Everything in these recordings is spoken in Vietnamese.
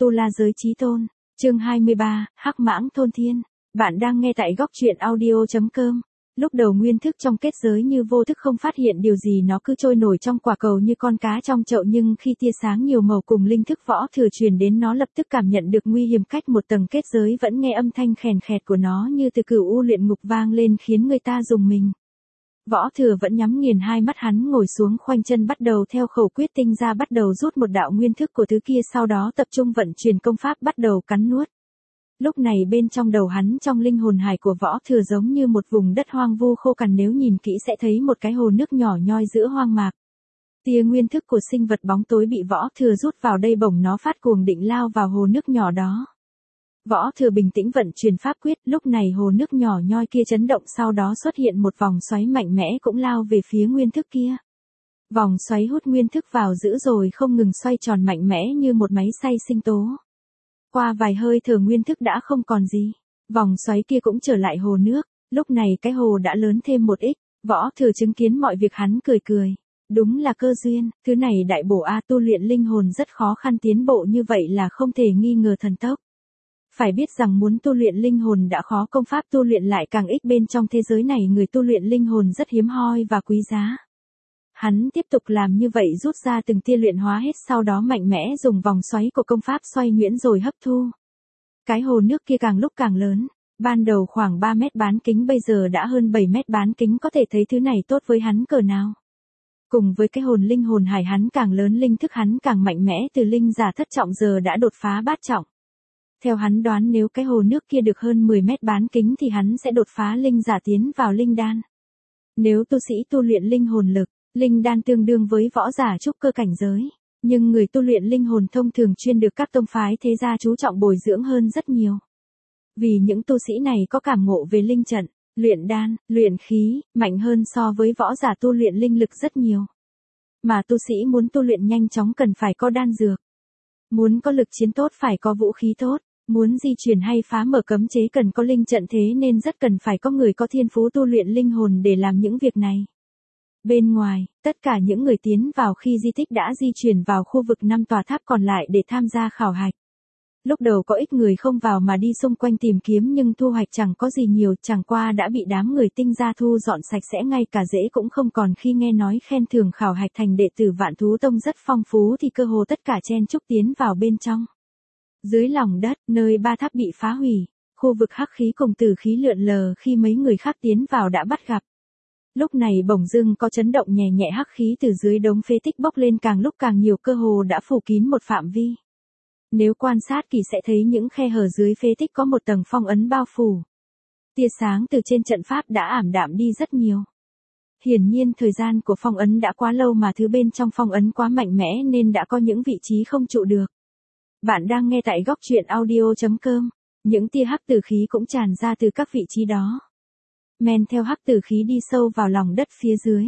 Tu La Giới Chí Tôn, chương 23, Hắc Mãng Thôn Thiên. Bạn đang nghe tại góc truyện audio.com. Lúc đầu nguyên thức trong kết giới như vô thức không phát hiện điều gì, nó cứ trôi nổi trong quả cầu như con cá trong chậu, nhưng khi tia sáng nhiều màu cùng linh thức Võ Thừa truyền đến, nó lập tức cảm nhận được nguy hiểm. Cách một tầng kết giới vẫn nghe âm thanh khèn khẹt của nó như từ Cửu U luyện ngục vang lên, khiến người ta rùng mình. Võ Thừa vẫn nhắm nghiền hai mắt, hắn ngồi xuống khoanh chân, bắt đầu theo khẩu quyết tinh ra, bắt đầu rút một đạo nguyên thức của thứ kia, sau đó tập trung vận chuyển công pháp, bắt đầu cắn nuốt. Lúc này bên trong đầu hắn, trong linh hồn hải của Võ Thừa giống như một vùng đất hoang vu khô cằn, nếu nhìn kỹ sẽ thấy một cái hồ nước nhỏ nhoi giữa hoang mạc. Tia nguyên thức của sinh vật bóng tối bị Võ Thừa rút vào đây, bỗng nó phát cuồng định lao vào hồ nước nhỏ đó. Võ Thừa bình tĩnh vận chuyển pháp quyết, lúc này hồ nước nhỏ nhoi kia chấn động, sau đó xuất hiện một vòng xoáy mạnh mẽ cũng lao về phía nguyên thức kia. Vòng xoáy hút nguyên thức vào dữ rồi không ngừng xoay tròn mạnh mẽ như một máy xay sinh tố. Qua vài hơi thở nguyên thức đã không còn gì. Vòng xoáy kia cũng trở lại hồ nước, lúc này cái hồ đã lớn thêm một ít. Võ Thừa chứng kiến mọi việc, hắn cười cười. Đúng là cơ duyên, thứ này đại bổ a, tu luyện linh hồn rất khó khăn, tiến bộ như vậy là không thể nghi ngờ thần tốc. Phải biết rằng muốn tu luyện linh hồn đã khó, công pháp tu luyện lại càng ít, bên trong thế giới này người tu luyện linh hồn rất hiếm hoi và quý giá. Hắn tiếp tục làm như vậy, rút ra từng tia luyện hóa hết, sau đó mạnh mẽ dùng vòng xoáy của công pháp xoay nhuyễn rồi hấp thu. Cái hồ nước kia càng lúc càng lớn, ban đầu khoảng 3 mét bán kính, bây giờ đã hơn 7 mét bán kính, có thể thấy thứ này tốt với hắn cỡ nào. Cùng với cái linh hồn hải hắn càng lớn, linh thức hắn càng mạnh mẽ, từ linh giả thất trọng giờ đã đột phá bát trọng. Theo hắn đoán, nếu cái hồ nước kia được hơn 10 mét bán kính thì hắn sẽ đột phá linh giả tiến vào linh đan. Nếu tu sĩ tu luyện linh hồn lực, linh đan tương đương với võ giả trúc cơ cảnh giới. Nhưng người tu luyện linh hồn thông thường chuyên được các tông phái thế gia chú trọng bồi dưỡng hơn rất nhiều. Vì những tu sĩ này có cảm ngộ về linh trận, luyện đan, luyện khí, mạnh hơn so với võ giả tu luyện linh lực rất nhiều. Mà tu sĩ muốn tu luyện nhanh chóng cần phải có đan dược. Muốn có lực chiến tốt phải có vũ khí tốt. Muốn di chuyển hay phá mở cấm chế cần có linh trận, thế nên rất cần phải có người có thiên phú tu luyện linh hồn để làm những việc này. Bên ngoài, tất cả những người tiến vào khi di tích đã di chuyển vào khu vực 5 tòa tháp còn lại để tham gia khảo hạch. Lúc đầu có ít người không vào mà đi xung quanh tìm kiếm, nhưng thu hoạch chẳng có gì nhiều, chẳng qua đã bị đám người tinh gia thu dọn sạch sẽ, ngay cả rễ cũng không còn. Khi nghe nói khen thưởng khảo hạch thành đệ tử Vạn Thú Tông rất phong phú thì cơ hồ tất cả chen chúc tiến vào bên trong. Dưới lòng đất, nơi 3 tháp bị phá hủy, khu vực hắc khí cùng tử khí lượn lờ, khi mấy người khác tiến vào đã bắt gặp. Lúc này bỗng dưng có chấn động nhẹ nhẹ, hắc khí từ dưới đống phế tích bốc lên càng lúc càng nhiều, cơ hồ đã phủ kín một phạm vi. Nếu quan sát kỹ sẽ thấy những khe hở dưới phế tích có một tầng phong ấn bao phủ. Tia sáng từ trên trận pháp đã ảm đạm đi rất nhiều. Hiển nhiên thời gian của phong ấn đã quá lâu, mà thứ bên trong phong ấn quá mạnh mẽ nên đã có những vị trí không trụ được. Bạn đang nghe tại góc truyện audio.com. Những tia hắc tử khí cũng tràn ra từ các vị trí đó. Men theo hắc tử khí đi sâu vào lòng đất phía dưới.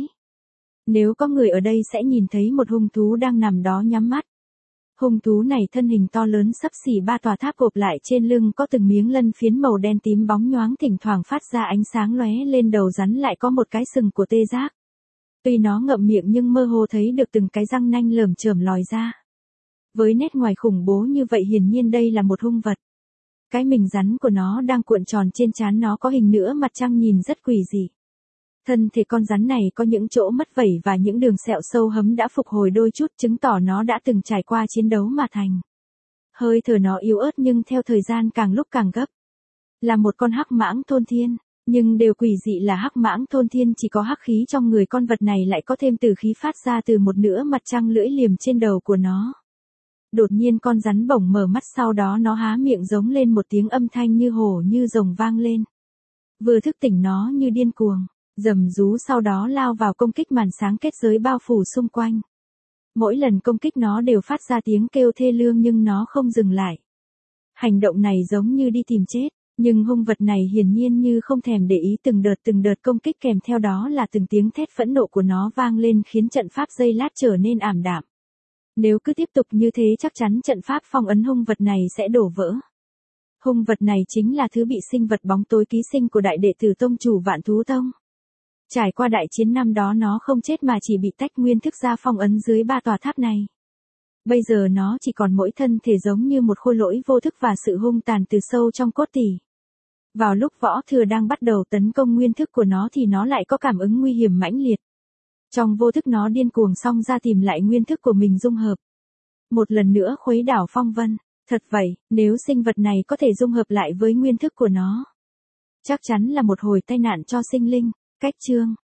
Nếu có người ở đây sẽ nhìn thấy một hung thú đang nằm đó nhắm mắt. Hung thú này thân hình to lớn, xấp xỉ 3 tòa tháp gộp lại, trên lưng có từng miếng lân phiến màu đen tím bóng nhoáng, thỉnh thoảng phát ra ánh sáng lóe lên, đầu rắn lại có một cái sừng của tê giác. Tuy nó ngậm miệng nhưng mơ hồ thấy được từng cái răng nanh lởm chởm lòi ra. Với nét ngoài khủng bố như vậy, hiển nhiên đây là một hung vật. Cái mình rắn của nó đang cuộn tròn trên trán nó, có hình nửa mặt trăng, nhìn rất quỷ dị. Thân thể con rắn này có những chỗ mất vảy và những đường sẹo sâu hấm đã phục hồi đôi chút, chứng tỏ nó đã từng trải qua chiến đấu mà thành. Hơi thở nó yếu ớt nhưng theo thời gian càng lúc càng gấp. Là một con hắc mãng thôn thiên, nhưng điều quỷ dị là hắc mãng thôn thiên chỉ có hắc khí trong người, con vật này lại có thêm tử khí phát ra từ một nửa mặt trăng lưỡi liềm trên đầu của nó. Đột nhiên con rắn bỗng mở mắt, sau đó nó há miệng giống lên một tiếng âm thanh như hổ như rồng vang lên. Vừa thức tỉnh nó như điên cuồng, gầm rú, sau đó lao vào công kích màn sáng kết giới bao phủ xung quanh. Mỗi lần công kích nó đều phát ra tiếng kêu thê lương nhưng nó không dừng lại. Hành động này giống như đi tìm chết, nhưng hung vật này hiển nhiên như không thèm để ý, từng đợt công kích, kèm theo đó là từng tiếng thét phẫn nộ của nó vang lên, khiến trận pháp giây lát trở nên ảm đạm. Nếu cứ tiếp tục như thế chắc chắn trận pháp phong ấn hung vật này sẽ đổ vỡ. Hung vật này chính là thứ bị sinh vật bóng tối ký sinh của đại đệ tử tông chủ Vạn Thú Tông. Trải qua đại chiến năm đó nó không chết mà chỉ bị tách nguyên thức ra phong ấn dưới 3 tòa tháp này. Bây giờ nó chỉ còn mỗi thân thể giống như một khôi lỗi vô thức và sự hung tàn từ sâu trong cốt tủy. Vào lúc Võ Thừa đang bắt đầu tấn công nguyên thức của nó thì nó lại có cảm ứng nguy hiểm mãnh liệt. Trong vô thức nó điên cuồng xông ra tìm lại nguyên thức của mình dung hợp. Một lần nữa khuấy đảo phong vân. Thật vậy, nếu sinh vật này có thể dung hợp lại với nguyên thức của nó, chắc chắn là một hồi tai nạn cho sinh linh. Cách chương